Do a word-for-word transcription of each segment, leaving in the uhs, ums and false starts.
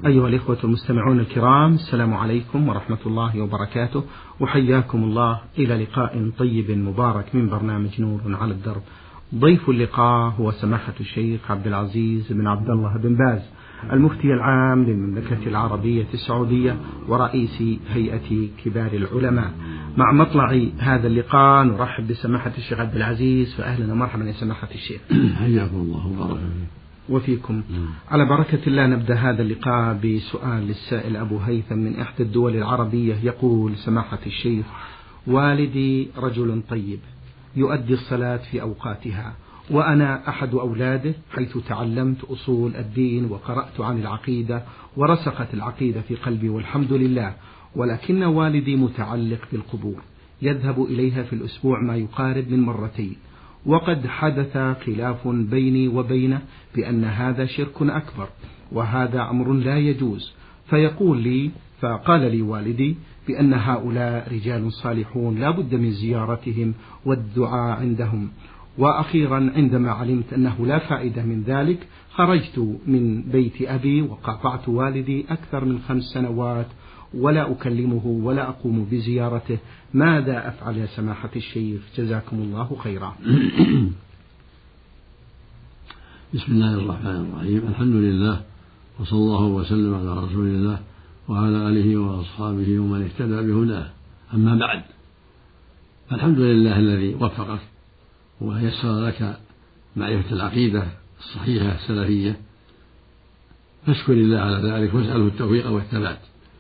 أيها الإخوة المستمعون الكرام، السلام عليكم ورحمة الله وبركاته، وحياكم الله إلى لقاء طيب مبارك من برنامج نور على الدرب. ضيف اللقاء هو سماحة الشيخ عبد العزيز بن عبد الله بن باز، المفتي العام للمملكة العربية السعودية ورئيس هيئة كبار العلماء. مع مطلع هذا اللقاء نرحب بسماحة الشيخ عبد العزيز، فأهلا ومرحبا يا سماحة الشيخ. حياكم الله وبارك وفيكم. على بركة الله نبدأ هذا اللقاء بسؤال للسائل أبو هيثم من إحدى الدول العربية. يقول سماحة الشيخ: والدي رجل طيب يؤدي الصلاة في أوقاتها، وأنا أحد أولاده، حيث تعلمت أصول الدين وقرأت عن العقيدة ورسخت العقيدة في قلبي والحمد لله، ولكن والدي متعلق بالقبور، يذهب إليها في الأسبوع ما يقارب من مرتين، وقد حدث خلاف بيني وبينه بأن هذا شرك أكبر وهذا أمر لا يجوز. فيقول لي فقال لي والدي بأن هؤلاء رجال صالحون لا بد من زيارتهم والدعاء عندهم. وأخيرا عندما علمت أنه لا فائدة من ذلك خرجت من بيت أبي وقاطعت والدي أكثر من خمس سنوات ولا أكلمه ولا أقوم بزيارته. ماذا أفعل يا سماحة الشيخ؟ جزاكم الله خيرا. بسم الله الرحمن الرحيم. الحمد لله وصلى الله وسلم على رسول الله وعلى آله وأصحابه ومن اهتدى بهداه. أما بعد، الحمد لله الذي وفقك ويسر لك معرفة العقيدة الصحيحة السلفية، فاشكر الله على ذلك واسأله التوفيق والثبات.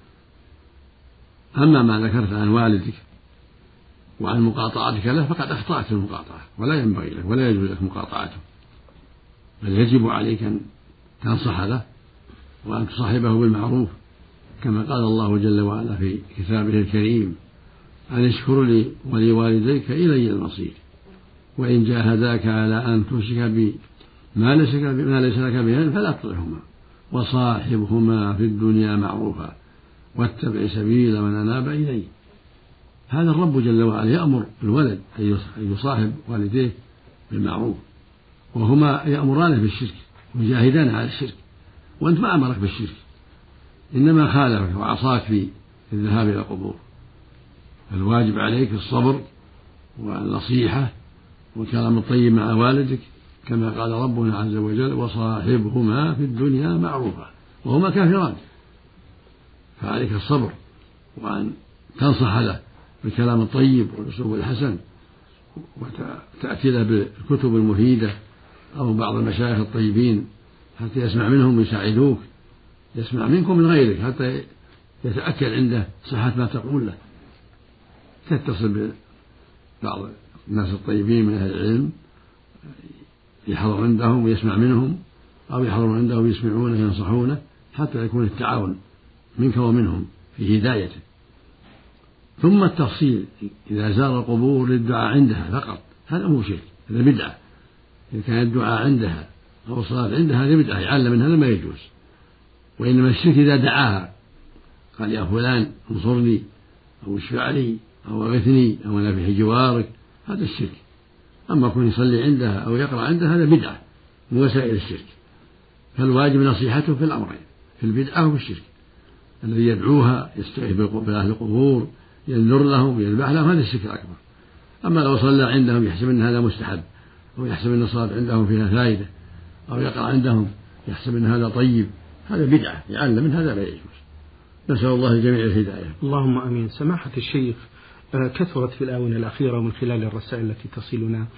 أما ما ذكرت عن والدك وعن مقاطعتك له فقد أخطأت في المقاطعة، ولا ينبغي لك ولا يجوز لك مقاطعته، بل يجب عليك أن تنصح له وأن تصاحبه بالمعروف، كما قال الله جل وعلا في كتابه الكريم: أن اشكر لي ولوالديك إلي المصير، وإن جاهداك على أن تشرك بي ما ليس لك به فلا تطعهما، وصاحبهما في الدنيا معروفا، واتبع سبيل من أناب إلي. هذا الرب جل وعلا يأمر الولد أن يصاحب والديه بالمعروف، وهما يأمرانه بالشرك ويجاهدان على الشرك، وأنت ما أمرك بالشرك، إنما خالفك وعصاك في الذهاب إلى القبور. الواجب عليك الصبر والنصيحة والكلام الطيب مع والدك، كما قال ربنا عز وجل: وصاحبهما في الدنيا معروفا، وهما كافران. فعليك الصبر وأن تنصح له بالكلام الطيب والأسلوب الحسن، وتأتي له بالكتب المفيدة أو بعض المشايخ الطيبين حتى يسمع منهم ويساعدوك، يسمع منكم من غيرك حتى يتأكد عنده صحة ما تقول له. تتصل ببعض الناس الطيبين من أهل العلم يحضر عندهم ويسمع منهم، أو يحضر عندهم ويسمعونه وينصحونه، حتى يكون التعاون منك ومنهم في هدايته. ثم التفصيل: إذا زار القبور للدعاء عندها فقط هذا مو شرك، هذا بدعة. إذا كان الدعاء عندها أو الصلاة عندها هذا بدعة، يعلم من هذا ما يجوز. وإنما الشرك إذا دعاها قال: يا فلان انصرني أو اشفع لي أو اغثني أو أنا في جوارك، هذا الشرك. أما كون يصلي عندها أو يقرأ عندها هذا بدعة من وسائل الشرك. فالواجب نصيحته في الأمرين، في البدعة وفي الشرك. الذي يدعوها يستغيث بأهل القبور، ينذر لهم، يذبح لهم، هذا الشرك الأكبر. أما لو صلى عندهم يحسب أن هذا مستحب، أو يحسب أن الصلاة عندهم فيها فائدة، أو يقرأ عندهم يحسب أن هذا طيب، هذا بدعة، يعلم من هذا لا يجوز. نسأل الله الجميع الهداية. اللهم آمين. سماحة الشيخ، كثرت في الآونة الأخيرة ومن خلال الرسائل التي تصلنا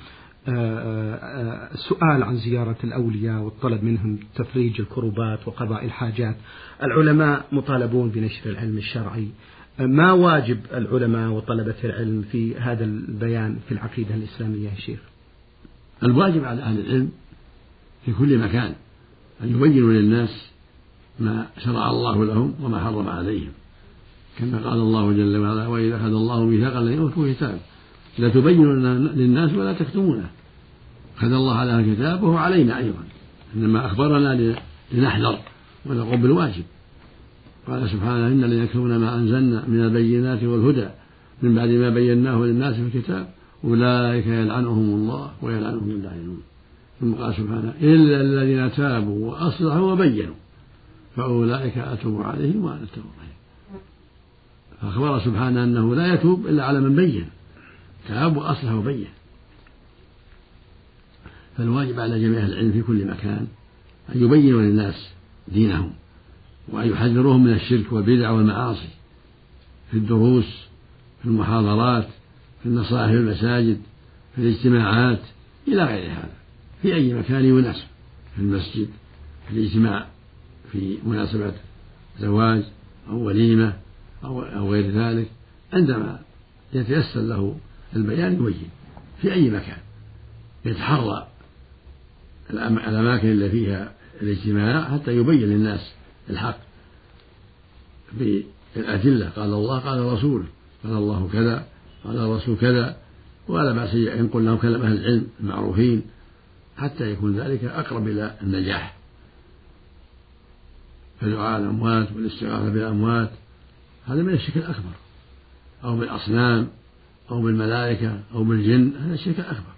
سؤال عن زيارة الأولياء والطلب منهم تفريج الكربات وقضاء الحاجات. العلماء مطالبون بنشر العلم الشرعي، ما واجب العلماء وطلبة العلم في هذا البيان في العقيدة الإسلامية يا شيخ؟ الواجب على أهل العلم في كل مكان أن يبينوا للناس ما شرع الله لهم وما حرم عليهم، كما قال الله جل وعلا: وإذا أخذ الله ميثاق الذين أوتوا كتاب لتبينوا للناس ولا تكتمونه. أخذ الله على الكتاب وهو علينا أيضا، إنما أخبرنا لنحذر ونقوم بالواجب. قال سبحانه: إن الذين يكتمون ما أنزلنا من البينات والهدى من بعد ما بيناه للناس في الكتاب أولئك يلعنهم الله ويلعنهم اللاعنون. ثم قال سبحانه: إلا الذين تابوا وأصلحوا وبينوا فأولئك أتوب عليهم وأنا التواب الرحيم. فأخبر سبحانه أنه لا يتوب إلا على من بين، تاب وأصلح وبين. فالواجب على جميع العلم في كل مكان أن يبينوا للناس دينهم، وأن يحذروهم من الشرك والبدع والمعاصي في الدروس، في المحاضرات، في النصائح في المساجد، في الاجتماعات إلى غير هذا، في أي مكان يناسب، في المسجد، في الاجتماع في مناسبة زواج أو وليمة أو غير ذلك، عندما يتيسر له البيان يبين في أي مكان، يتحرى الأماكن اللي فيها الاجتماع حتى يبين للناس الحق بالأدلة، قال الله قال الرسول، قال الله كذا قال الرسول كذا، ولا بأس ينقل لهم كلام أهل العلم المعروفين حتى يكون ذلك أقرب إلى النجاح. فدعاء الأموات والاستغاثة بالأموات هذا من الشرك الأكبر، أو بالأصنام أو بالملائكة أو بالجن، هذا الشرك الأكبر.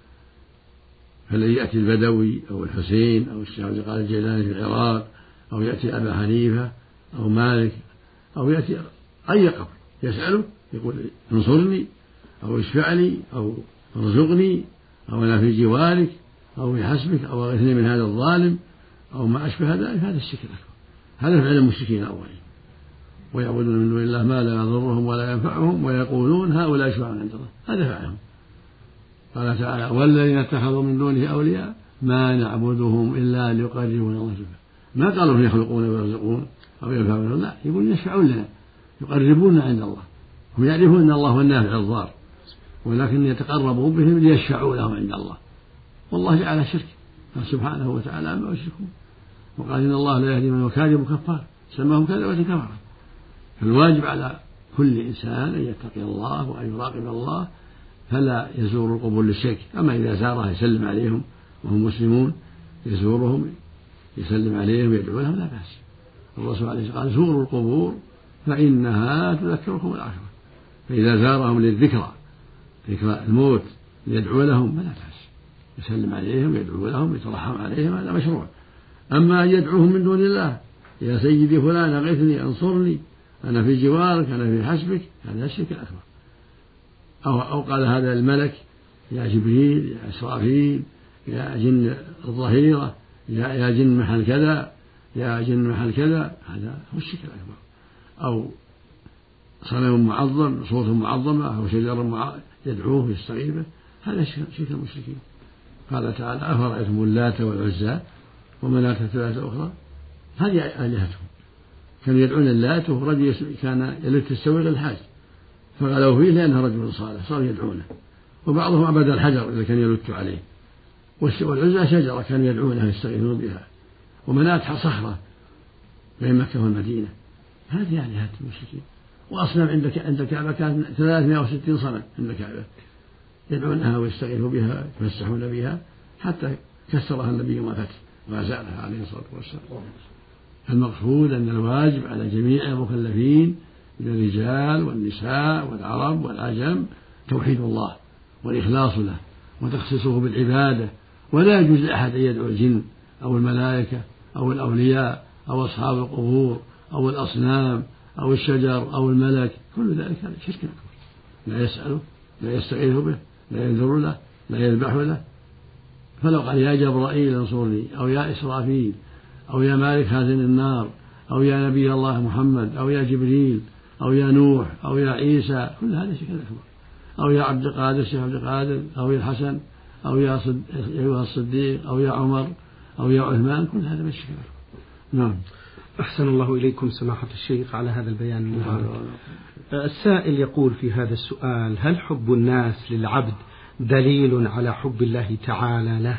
فالذي يأتي البدوي أو الحسين أو الشيخ عبد القادر الجيلاني في العراق، أو يأتي أبا حنيفة أو مالك، أو يأتي أي قبر يسأله يقول انصرني أو اشفع لي أو ارزقني أو أنا في جوارك أو في حسبك أو أغثني من هذا الظالم أو ما أشبه ذلك، هذا الشرك الأكبر. هذا فعل المشركين الأولين، ويعبدون من دون الله ما لا يضرهم ولا ينفعهم ويقولون هؤلاء يشفعون عند الله، هذا فعلهم. قال تعالى والذين اتخذوا من دونه أولياء ما نعبدهم إلا ليقربونا الله زلفى. ما قالوا يخلقون ويرزقون أو ينفعون، لا، يقولون يشفعون لنا يقربونا عند الله. هم يعرفون أن الله هو النافع الضار، ولكن يتقربوا بهم ليشفعوا لهم عند الله، والله جعل شرك سبحانه وتعالى عما يشركون، وقال إن الله لا يهدي من هو كاذب كفار، سماهم كذبة كفرا. فالواجب على كل إنسان أن يتقي الله وأن يراقب الله، فلا يزور القبور للشرك. أما إذا زارها يسلم عليهم وهم مسلمون، يزورهم يسلم عليهم ويدعو لهم لا بأس. الرسول عليه الصلاة والسلام قال زوروا القبور فإنها تذكركم الآخرة. فإذا زارهم للذكرى، ذكرى الموت، ليدعو لهم فلا بأس، يسلم عليهم ويدعو لهم يترحم عليهم، هذا مشروع. أما أن يدعوهم من دون الله يا سيدي فلان أغثني أنصرني أنا في جوارك أنا في حسبك، هذا الشرك الأكبر. أو, أو قال هذا الملك يا جبريل يا إسرافيل يا جن الظهيرة يا, يا جن محل كذا يا جن محل كذا، هذا هو الشرك الأكبر. أو صنم معظم صوت معظمة أو شجر يدعوه يستغيث به، هذا شرك المشركين. قال تعالى أفرأيتم اللات والعزى ومناة الثلاثة الأخرى، هذه آلهتهم. كانوا يدعون اللات وهو رجل كان يلت السويق الحاج فغلوا فيه لأنه رجل صالح صاروا يدعونه. وبعضهم عبد الحجر إذا كان يلت عليه. والعزى شجرة كانوا يدعونها يستغيثون بها. ومناة صخرة بين مكة والمدينة، هذه آلهة المشركين. وأصنام عند عند الكعبة كان ثلاثمائة وستين صنم عند الكعبة يدعونها ويستغيثون بها يتمسحون بها حتى كسرها النبي ما فتح وأزالها عليه الصلاة والسلام. المقصود أن الواجب على جميع المكلفين من الرجال والنساء والعرب والعجم توحيد الله والإخلاص له وتخصيصه بالعبادة، ولا يجوز لأحد أن يدعو الجن أو الملائكة أو الأولياء أو أصحاب القبور أو الأصنام أو الشجر أو الملك، كل ذلك هذا شرك أكبر. لا يسأله لا يستغيث به لا ينذر له لا يذبح له. فلو قال يا جبرائيل انصرني أو يا إسرافيل أو يا مالك هازن النار أو يا نبي الله محمد أو يا جبريل أو يا نوح أو يا عيسى، كل هذا شرك أكبر. أو يا عبد القادر الشيخ عبد القادر أو يا الحسن أو يا صد... أيها الصديق أو يا عمر أو يا عثمان، كل هذا من الشرك الأكبر. نعم. أحسن الله إليكم سماحة الشيخ على هذا البيان المبارك. السائل يقول في هذا السؤال: هل حب الناس للعبد دليل على حب الله تعالى له؟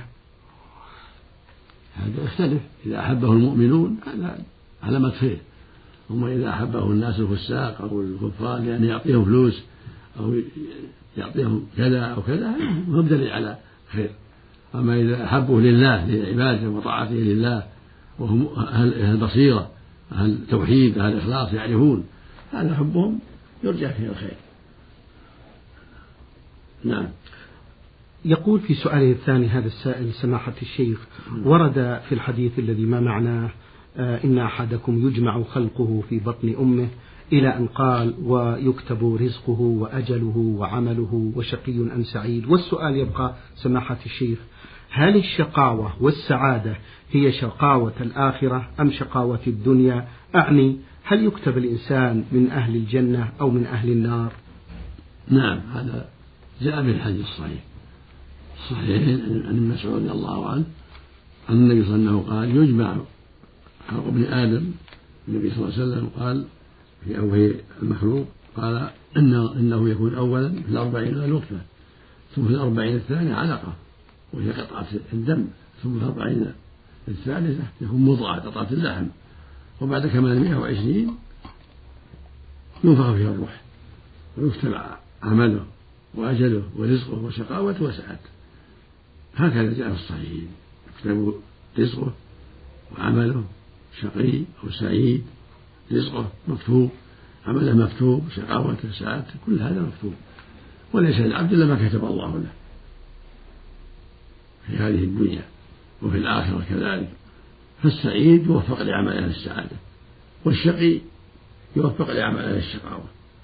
هذا يختلف. إذا أحبه المؤمنون هذا علامة خير، أما إذا أحبه الناس الفساق أو الكفار لأن يعطيهم فلوس أو يعطيهم كذا أو كذا هو دليل على خير. أما إذا أحبه لله لعباده وطاعته لله وهم أهل بصيرة أهل توحيد أهل إخلاص يعرفون، هذا حبهم يرجع فيه الخير. نعم. يقول في سؤاله الثاني هذا السائل: سماحة الشيخ، ورد في الحديث الذي ما معناه إن أحدكم يجمع خلقه في بطن أمه إلى أن قال ويكتب رزقه وأجله وعمله وشقي أم سعيد. والسؤال يبقى سماحة الشيخ، هل الشقاوة والسعادة هي شقاوة الآخرة أم شقاوة الدنيا؟ أعني هل يكتب الإنسان من أهل الجنة أو من أهل النار؟ نعم، هذا جاء في الحديث الصحيح صحيح عن ابن مسعود رضي الله عنه أن النبي صلى الله عليه وسلم قال يجمع خلق ابن آدم. النبي صلى الله عليه وسلم قال في أول المخلوق قال إنه, إنه يكون أولا في الأربعين النطفة، ثم في الأربعين الثانية علقة وهي قطعة الدم، ثم في الأربعين الثالثة يكون مضغة قطعة اللحم، وبعد كمال مئة وعشرين ينفخ فيها الروح ويكتب عمله وأجله ورزقه وشقاوته وسعادته. هكذا جاء في الصحيحين، يكتب رزقه وعمله شقي أو سعيد، رزقه مكتوب، عمله مكتوب، شقاوته سعادته، كل هذا مكتوب، وليس للعبد إلا ما كتب الله له في هذه الدنيا وفي الآخرة كذلك. فالسعيد يوفق لعمل أهل السعادة، والشقي يوفق لعمل أهل الشقاوة،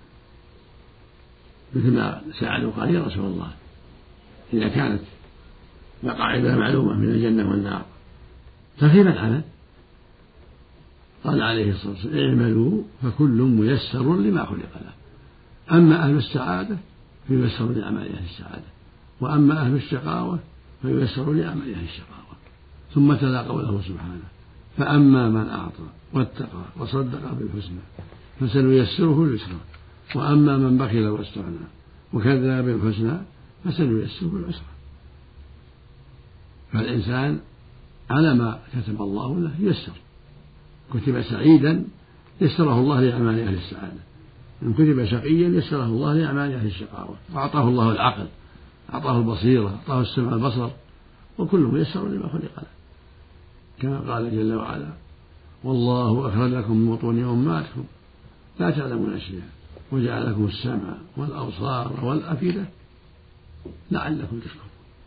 مثل ما سألوا قال يا رسول الله إذا كانت مقاعد معلومة من الجنة والنار فكيف العمل؟ قال عليه الصلاة والسلام اعملوا فكل ميسر لما خلق له، أما أهل السعادة فييسر لعمل أهل السعادة، وأما أهل الشقاوة فييسر لعمل أهل الشقاوة. ثم تلا قوله سبحانه فأما من أعطى واتقى وصدق بالحسنى فسنيسره لليسرى، وأما من بخل واستغنى وكذب بالحسنى فسنيسره للعسرى. فالإنسان على ما كتب الله له يسر، كتب سعيدا يسره الله لأعمال أهل السعادة، إن كتب شقيا يسره الله لأعمال أهل الشقاوة، وأعطاه الله العقل، أعطاه البصيرة، أعطاه السمع البصر، وكل ميسر لما خلق له، كما قال جل وعلا والله أخرجكم من بطون أمهاتكم لا تعلمون شيئا وجعل لكم السمع والأبصار والأفئدة لعلكم تشكرون.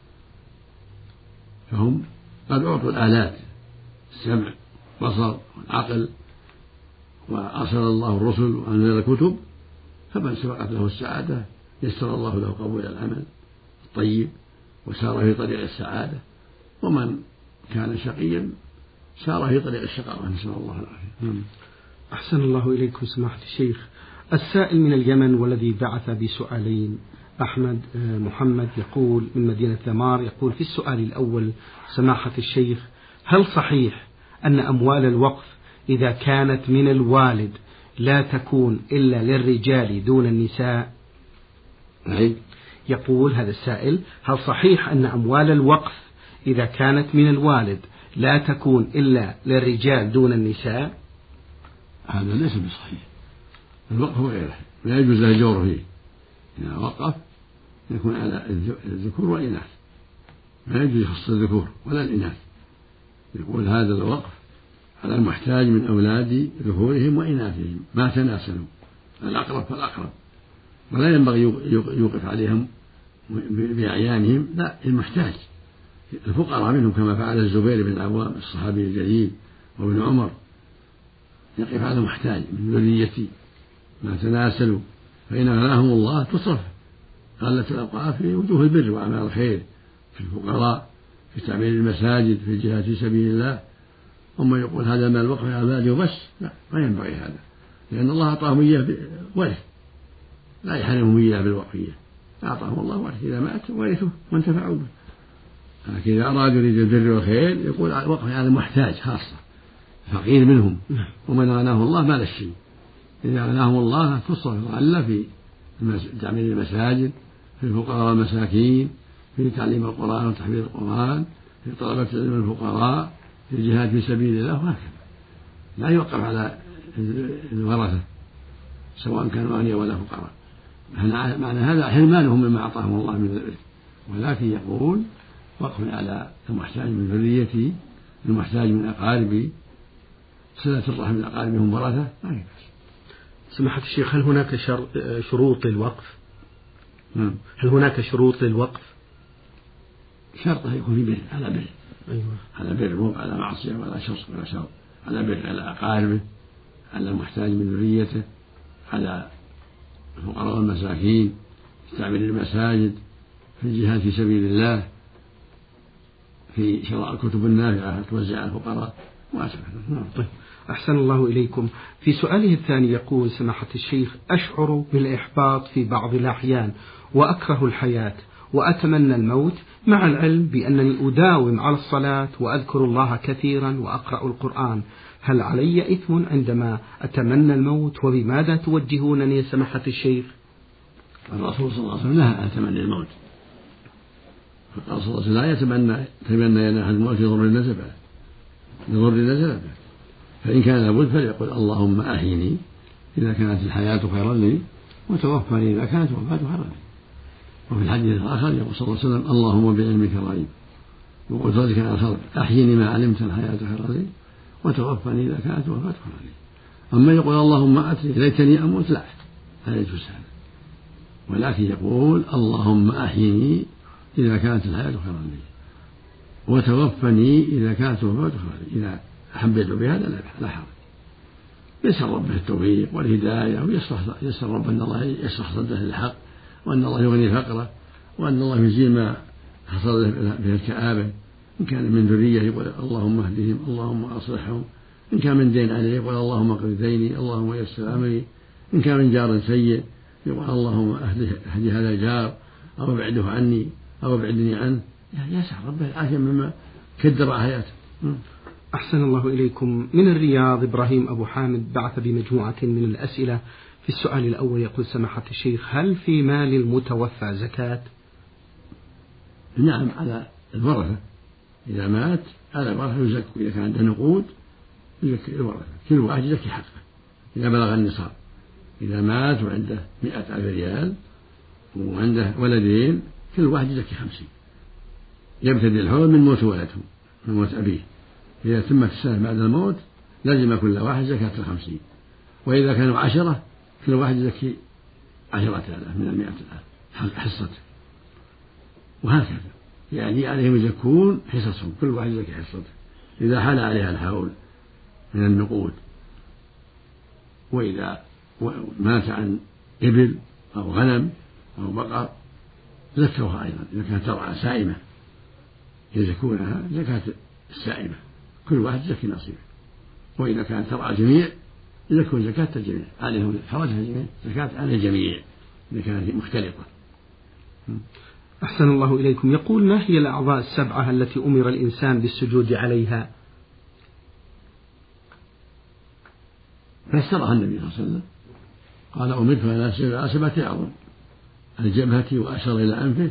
فهم قد أعطوا الآلات السمع والبصر والعقل، وأرسل الله الرسل وأنزل الكتب، فمن سبقت له السعادة يسر الله له قبول العمل الطيب وسار في طريق السعادة، ومن كان شقيا سار في طريق الشقاوة، نسأل الله العافية. أحسن الله إليكم سماحة الشيخ. السائل من اليمن والذي بعث بسؤالين أحمد محمد يقول من مدينة ثمار، يقول في السؤال الأول سماحة الشيخ هل صحيح أن أموال الوقف إذا كانت من الوالد لا تكون إلا للرجال دون النساء؟ نعم. يقول هذا السائل هل صحيح أن أموال الوقف إذا كانت من الوالد لا تكون إلا للرجال دون النساء؟ هذا ليس بصحيح، الوقف غيره لا يجوز له الجور فيه، إذا وقف يكون على الذكور والإناث، لا يجوز يخص الذكور ولا الإناث، يقول هذا الوقف على المحتاج من أولاد ذكورهم وإناثهم ما تناسلوا، الأقرب فالأقرب، ولا ينبغي يوقف عليهم بأعيانهم، لا المحتاج الفقراء منهم كما فعل الزبير بن العوام الصحابي الجليل وابن عمر، يقف على المحتاج من ذريتي ما تناسلوا، فإن غناهم الله تصرف قالت الأوقاف في وجوه البر وأعمال الخير، في الفقراء، في تعمير المساجد، في الجهاد في سبيل الله. أما يقول هذا مال الوقف يا مالي وبس، لا، ما ينبغي هذا، لأن الله أعطاهم إياه ورث، لا يحرمهم إياه بالوقفية، أعطاهم الله ورث، إذا مات ورثوه وانتفعوا به. لكن إذا أراد يريد البر والخير يقول وقف على المحتاج خاصة، فقير منهم، ومن غناه الله ما له الشيء، إذا غناهم الله تصرف غلة في تعمير المساجد، في الفقراء والمساكين، في تعليم القرآن وتحفيظ القرآن، في طلبة العلم الفقراء، في الجهاد في سبيل الله، وهكذا لا يوقف على الورثة سواء كانوا أغنياء ولا فقراء، معنى هذا حرمانهم مما أعطاهم الله من الرزق، ولكن يقول وقف على المحتاج من ذريتي، المحتاج من أقاربي، صلة الرحم من أقاربهم ورثة، ما ينفع. سماحة الشيخ هل هناك شروط للوقف؟ نعم. هل هناك شروط للوقف؟ شرطه يكون في بر، على بر، أيوة. على بر، مو على معصية ولا شر ولا شر، على بر على أقاربه، على المحتاج من ذريته، على الفقراء والمساكين، تعمير المساجد، في الجهاد في سبيل الله، في شراء الكتب النافعة توزع على الفقراء وأشبه. طيب. أحسن الله إليكم. في سؤاله الثاني يقول سماحة الشيخ: أشعر بالإحباط في بعض الأحيان وأكره الحياة وأتمنى الموت، مع العلم بأنني أداوم على الصلاة وأذكر الله كثيرا وأقرأ القرآن، هل علي إثم عندما أتمنى الموت؟ وبماذا توجهونني يا سماحة الشيخ؟ الرسول صلى الله عليه وسلم نهى عن تمني الموت، فقال صلى الله عليه وسلم: لا يتمنى تمنى أن أحد الموت لضر نزل به لضر نزل به، فإن كان لابد فليقل: اللهم أحيني إذا كانت الحياة خيرا لي، وتوفني إذا كانت الوفاة خيرا لي. وفي الحديث الآخر يقول صلى الله عليه وسلم: اللهم بعلمك غيب وقدرتك على الخلق أحيني ما علمت الحياة خيرا لي، وتوفني إذا كانت الوفاة خيرا لي. أما يقول اللهم أتني ليتني أموت، لا، لا يجوز هذا، ولكن يقول: اللهم أحيني إذا كانت الحياة خيرا لي، وتوفني إذا كانت الوفاة خيرا لي. إذا حبيت بهذا لا حرج. يسأل ربه التوفيق والهداية، ويسأل ربه أن الله يشرح صدره للحق، وأن الله يغني فقره، وأن الله يزيل ما حصل به الكآبة. إن كان من ذرية يقول: اللهم اهدهم، اللهم أصلحهم. إن كان من دين عليه يقول: اللهم اقض ديني، اللهم يسر أمري. إن كان من جار سيء يقول: اللهم اهد هذا الجار، أو ابعده عني، أو ابعدني عنه. يسأل ربه العافية مما كدر حياته. أحسن الله إليكم. من الرياض إبراهيم أبو حامد بعث بمجموعة من الأسئلة. في السؤال الأول يقول سماحة الشيخ: هل في مال المتوفى زكاة؟ نعم، على الورثة، إذا مات على الورثة يزكوا. إذا كان عنده نقود يزكي الورثة، كل واحد يزكي حقه إذا بلغ النصاب. إذا مات وعنده مئة ألف ريال وعنده ولدين، كل واحد يزكي خمسين، يبتدي الحول من موت ولده، من موت أبيه. إذا تمت السنة بعد الموت لازم كل واحد زكاة الخمسين. وإذا كانوا عشرة كل واحد يزكي عشرة آلاف من المئة آلاف حصته، وهكذا يعني عليهم يزكون حصصهم، كل واحد يزكي حصته إذا حال عليها الحول من النقود. وإذا مات عن إبل أو غنم أو بقر زكوها أيضا، إذا كانت ترعى سائمة يزكونها زكاة السائمة، كل واحد يزكي نصيبه. وإذا كانت ترعى جميع يزكون زكاة الجميع، عليهم حوالها الجميع زكاة على الجميع إذا كانت مختلطة. أحسن الله إليكم. يقول: ما هي الأعضاء السبعة التي أمر الإنسان بالسجود عليها؟ فسرها النبي صلى الله عليه وسلم، قال: أمرت على سبعة سبعة أعظم: الجبهة وأشار إلى أنفه،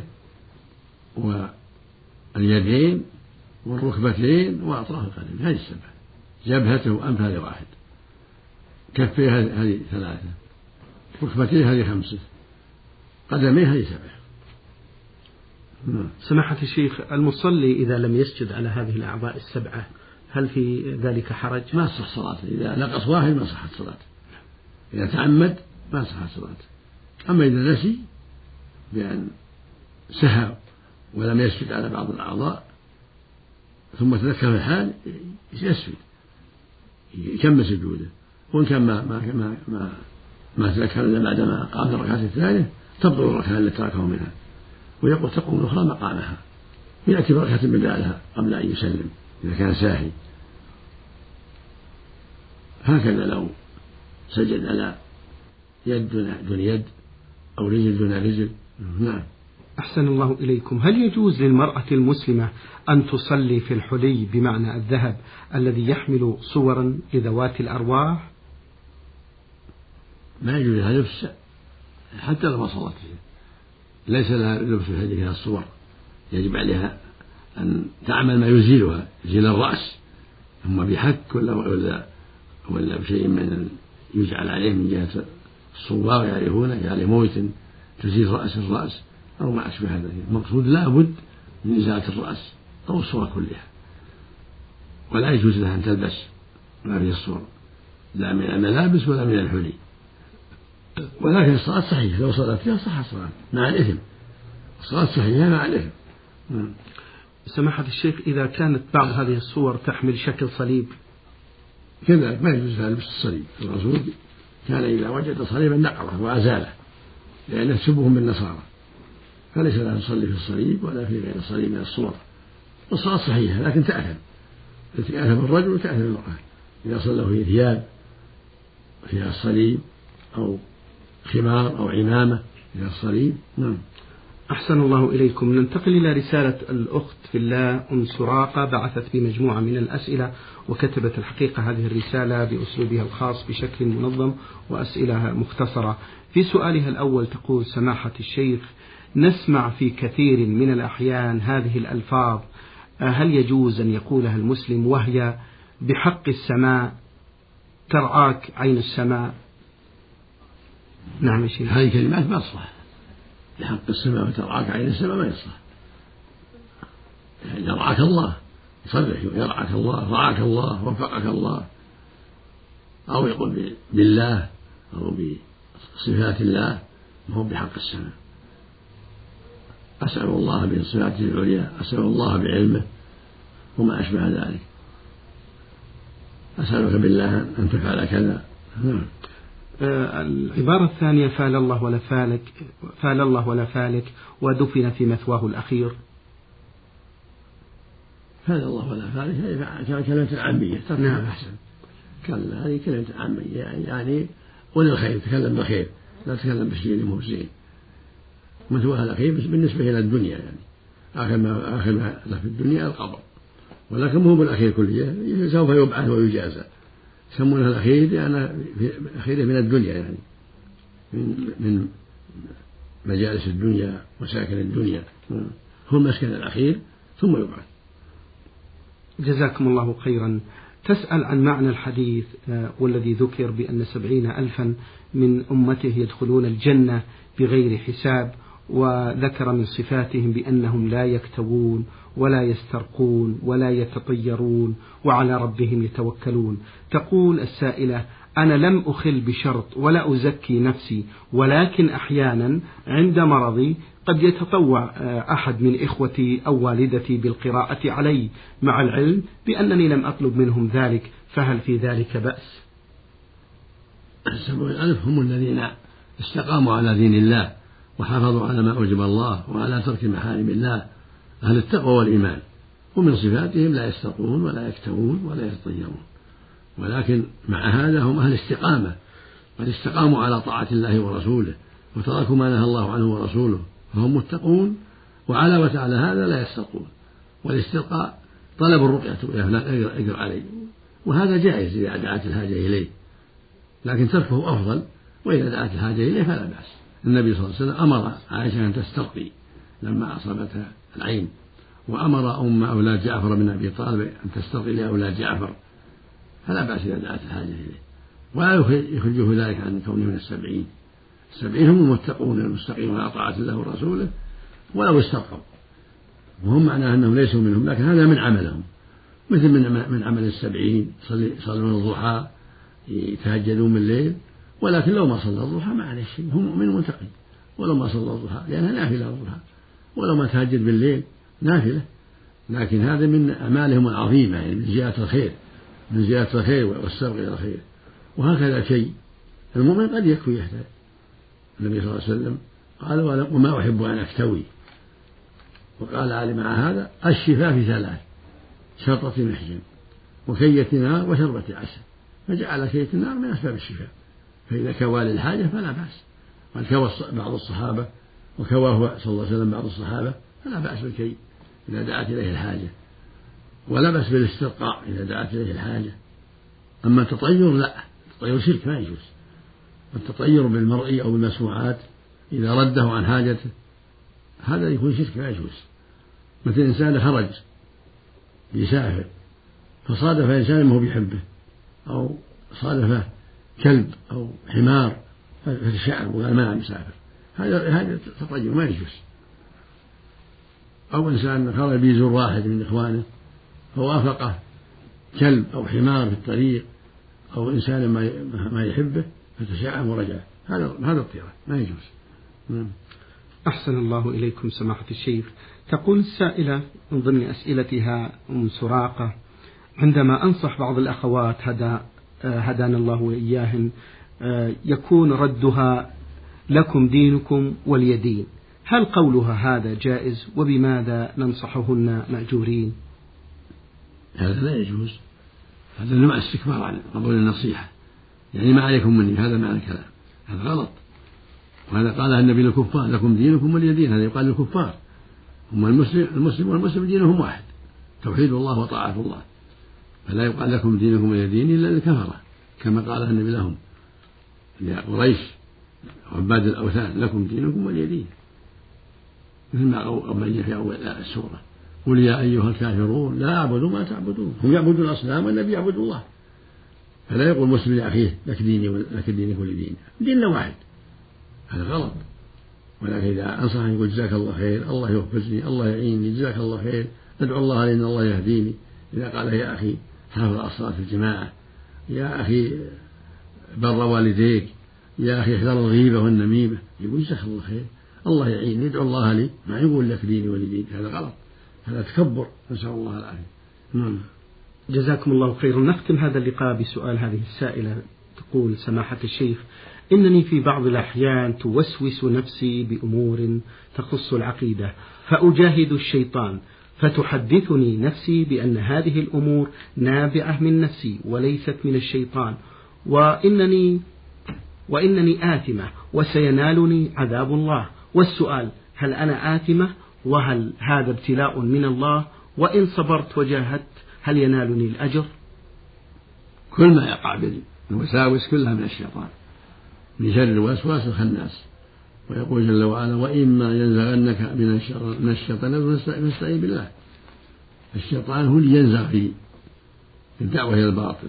واليدين والركبتين وأطراف القدم. هذه السبعة: جبهته وأنفه هذه واحد، كفيه هذه ثلاثة، ركبتيه هذه خمسة، قدميه هذه سبعة. سماحة الشيخ، المصلي إذا لم يسجد على هذه الأعضاء السبعة هل في ذلك حرج؟ ما تصح صلاته، إذا نقص واحد ما صحت صلاته، إذا تعمد ما صحت صلاته. أما إذا نسي بأن سهى ولم يسجد على بعض الأعضاء ثم تذكر الحال يسجد، يكمل سجوده. وإن كان ما ما ما ما, ما تذكر إلا بعدما قام الركعة الثانية تبطل الركعة التي تركه منها، ويقول تقوم الأخرى مقامها، يأتي بركعة بدالها قبل أن يسلم إذا كان ساهي. هكذا لو سجد على يد دون يد أو رجل دون رجل. نعم. أحسن الله إليكم. هل يجوز للمرأة المسلمة أن تصلي في الحلي بمعنى الذهب الذي يحمل صورا لذوات الأرواح؟ ما يجوز لها لبس حتى لو ما صلت فيه، ليس لها لبس هذه الصور، يجب عليها أن تعمل ما يزيلها، يزيل الرأس، أما بحك ولا ولا ولا بشيء من يجعل عليه من جهة الصوار يعرفونه يعني موت تزيل رأس الرأس أو ما أشبه هذا. المقصود لا بد من إزالة الرأس أو الصورة كلها، ولا يجوز لها أن تلبس ما فيه الصور، لا من الملابس ولا من الحلي. ولكن الصلاة صحيحة، لو صلت فيها صح الصلاة مع الإثم، الصلاة صحيحة مع الإثم. سماحة الشيخ، إذا كانت بعض هذه الصور تحمل شكل صليب؟ كذلك ما يجوز لبس الصليب. الرسول كان إذا وجد صليبا نقره وأزاله، لأنه شبه بالنصارى، فليس له يصلي في الصليب ولا في غير الصليب من الصور. والصلاة صحيحة لكن تأثم، تأثم الرجل وتأثم المرأة إذا صلوا في ثياب فيها الصليب أو خمار أو عمامة فيها الصليب. نعم. أحسن الله إليكم. ننتقل إلى رسالة الأخت في الله أم سراقة، بعثت بمجموعة من الأسئلة وكتبت الحقيقة هذه الرسالة بأسلوبها الخاص بشكل منظم وأسئلة مختصرة. في سؤالها الأول تقول: سماحة الشيخ، نسمع في كثير من الأحيان هذه الألفاظ، هل يجوز أن يقولها المسلم وهي بحق السماء ترعاك عين السماء؟ نعم يا شيخ. هذه كلمات ما تصلح، بحق السماء وترعاك عين السماء ما يصلح. يعني يرعاك الله، يصرح يرعاك الله، رعاك الله، وفقك الله، أو يقول بالله أو بصفات الله، ما هو بحق السماء. أسأل الله بصفاته العليا، أسأل الله بعلمه وما أشبه ذلك، أسألك بالله أن تفعل كذا. نعم. آه العبارة الثانية: فال الله ولا فالك، فال الله ولا فالك ودفن في مثواه الأخير. فال الله ولا فالك هذه كلمة عامية. نعم. أحسن. كلا هذه كلمة عامية، يعني يعني قل الخير، تكلم بخير، لا تتكلم بالشيء مو زين. مثواه الأخير بالنسبة إلى الدنيا، يعني آخر ما آخر ما له في الدنيا القبر، ولكن مو بالأخير كلية، سوف يبعث ويجازى. يسمونها الأخير لأن أخيره من الدنيا، يعني من من مجالس الدنيا وساكن الدنيا، هو المسكن الأخير ثم يبعث. جزاكم الله خيرا. تسأل عن معنى الحديث والذي ذكر بأن سبعين ألفا من أمته يدخلون الجنة بغير حساب، وذكر من صفاتهم بأنهم لا يكتوون ولا يسترقون ولا يتطيرون وعلى ربهم يتوكلون. تقول السائلة: أنا لم أخل بشرط ولا أزكي نفسي، ولكن أحيانا عند مرضي قد يتطوع أحد من إخوتي أو والدتي بالقراءة علي، مع العلم بأنني لم أطلب منهم ذلك، فهل في ذلك بأس؟ السبعون ألف هم الذين استقاموا على دين الله وحافظوا على ما أوجب الله وعلى ترك محارم الله، أهل التقوى والإيمان، ومن صفاتهم لا يسترقون ولا يكتوون ولا يتطيرون، ولكن مع هذا هم أهل استقامة، قد استقاموا على طاعة الله ورسوله وتركوا ما نهى الله عنه ورسوله، فهم متقون، وعلاوة على هذا لا يسترقون. والاسترقاء طلب الرقية، يا فلان اقرأ علي، وهذا جائز إذا دعت الحاجة إليه، لكن تركه أفضل، وإذا دعت الحاجة إليه فلا بأس. النبي صلى الله عليه وسلم أمر عائشة أن تسترقي لما أصابتها العين، وأمر أم أولاد جعفر بن أبي طالب أن تسترقي لأولاد جعفر، فلا بأس إذا دعت الحاجة إليه، ولا يخرجه ذلك عن كونه من السبعين. السبعين هم المتقون المستقيمون على طاعة الله ورسوله ولو استرقوا، وهم معناه أنهم ليسوا منهم، لكن هذا من عملهم، مثل من من عمل السبعين، يصلون الضحى، يتهجدون من الليل، ولكن لو ما صلى الضحى ما عليه شيء، هم مؤمن متقي، ولو ما صلى الضحى لأنها نافلة الضحى، ولو ما تهجد بالليل نافلة، لكن هذا من أعمالهم العظيمة، يعني من زيادة الخير، من زيادة الخير والسبق إلى الخير. وهكذا شيء المؤمن قد يكفي يحتاج. النبي صلى الله عليه وسلم قال: وما أحب أن أكتوي، وقال علي مع هذا: الشفاء في ثلاث: شرطة محجن، وكية نار، وشربة عسل، فجعل كية النار من أسباب الشفاء، فإذا كوى للحاجة فلا بأس. قال كوى بعض الصحابة وكواه صلى الله عليه وسلم بعض الصحابة، فلا بأس بالكي إذا دعت إليه الحاجة، ولا بأس بالاسترقاء إذا دعت إليه الحاجة. أما التطير لا، التطير شرك ما يجوز. التطير بالمرئي أو بالمسموعات إذا رده عن حاجته هذا يكون شرك ما يجوز. مثل إنسان خرج يسافر فصادف إنسان ما هو بيحبه، أو صادفه كلب أو حمار فتشعب وقال ما مسافر، هذا هذا تطير ما يجوز. أو إنسان خرج بيزور واحد من إخوانه فوافقه كلب أو حمار في الطريق، أو إنسان ما يحبه فتشعب ورجع، هذا هذا الطيرة ما يجوز. أحسن الله إليكم سماحة الشيخ. تقول السائلة من ضمن أسئلتها أم سراقة: عندما أنصح بعض الأخوات هدى هدانا الله وإياهن يكون ردها لكم دينكم ولي دين، هل قولها هذا جائز؟ وبماذا ننصحهن مأجورين؟ هذا لا يجوز، هذا نوع استكبار عن قبول النصيحة، يعني ما عليكم مني، هذا معنى الكلام، هذا غلط. وهذا قالها النبي للكفار لكم دينكم ولي دين، هذا يقال للكفار. هم المسلم المسلم والمسلم دينهم واحد، توحيد الله وطاعة الله، فلا يقال لكم دينكم ولي دين إلا للكفرة، كما قالها النبي لهم يا قريش عباد الأوثان لكم دينكم ولي دين، مثل ما بين في أول السورة قل يا أيها الكافرون لا أعبد ما تعبدون، هم يعبدون الأصنام والنبي يعبد الله، فلا يقول مسلم لأخيه لك ديني لك دينك ولي دين، ديننا واحد، هذا غلط. ولكن إذا أنصحني يقول جزاك الله خير، الله يوفقني، الله يعيني، جزاك الله خير، أدعو الله لأن الله يهديني. إذا قال يا أخي حافظ الصلاة في الجماعة، يا أخي بر والديك، يا أخي احذر الغيبة والنميمة، يقول جزاك الله خير، الله يعيني، ادعو الله لي، ما يقول لك ديني ولي دين، هذا غلط، هذا تكبر، نسأل الله العافية. نعم. جزاكم الله خيرا. نختم هذا اللقاء بسؤال هذه السائلة، تقول سماحة الشيخ: إنني في بعض الأحيان توسوس نفسي بأمور تخص العقيدة، فأجاهد الشيطان، فتحدثني نفسي بأن هذه الأمور نابعة من نفسي وليست من الشيطان، وإنني وإنني آثمة وسينالني عذاب الله. والسؤال: هل أنا آثمة؟ وهل هذا ابتلاء من الله؟ وإن صبرت وجاهدت هل ينالني الأجر؟ كل ما يقع بالوساوس كلها من الشيطان، من شر الوسواس الخناس. ويقول جل وعلا: وإما ينزغنك من الشيطان فاستعذ بالله. الشيطان هو اللي ينزغ في الدعوة إلى الباطل،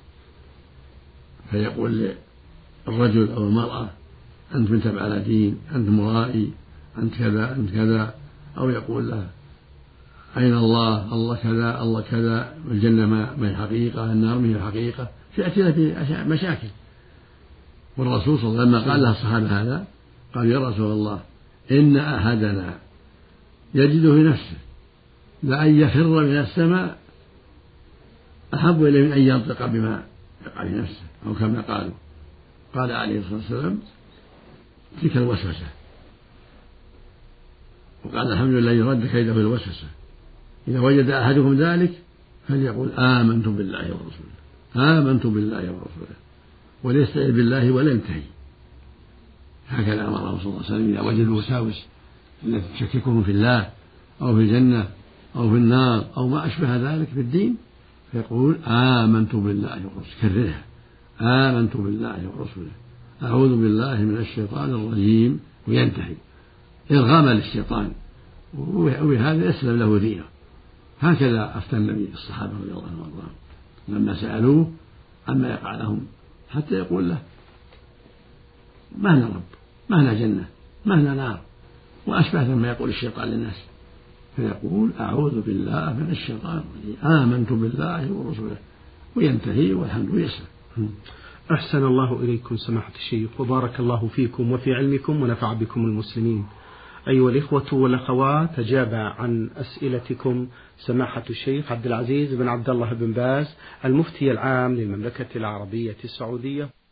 فيقول للرجل أو المرأة: أنت من تبع على دين، أنت مرائي، أنت كذا أنت كذا، أو يقول له: أين الله؟ الله كذا الله كذا، والجنة ما هي حقيقة، النار ما هي حقيقة، فيأتي له في مشاكل. والرسول صلى الله عليه وسلم لما قال له الصحابة هذا قال: يا رسول الله إن أحدنا يجد في نفسه لأن يخر من السماء أحب إليه من أن ينطق بما يقع في نفسه، أو كما قالوا. قال عليه الصلاة والسلام: تلك الوسوسة. وقال: الحمد لله يرد كيده الوسوسة. إذا وجد أحدكم ذلك فليقول: آمنت بالله ورسوله، آمنت بالله ورسوله، وليستعذ بالله ولا ينتهي. هكذا أمره صلى الله عليه وسلم إذا وجد الوساوس التي تشككهم في الله أو في الجنة أو في النار أو ما أشبه ذلك في الدين، فيقول: آمنت بالله ورسوله، كررها: آمنت بالله ورسوله، أعوذ بالله من الشيطان الرجيم، وينتهي إرغاما للشيطان، وبهذا يسلم له دينه. هكذا أفتى النبي الصحابة رضي الله عنهم لما سألوه عما يقع لهم، حتى يقول له: ما لنا رب، ما لنا جنة، ما لنا نار، وأشبه ما يقول الشيطان للناس، فيقول: أعوذ بالله من الشيطان الرجيم، آمنت بالله ورسوله، وينتهي والحمد يسلم. أحسن الله إليكم سماحة الشيخ، وبارك الله فيكم وفي علمكم ونفع بكم المسلمين. أيها الإخوة والأخوات، أجاب عن أسئلتكم سماحة الشيخ عبد العزيز بن عبد الله بن باز، المفتي العام للمملكة العربية السعودية.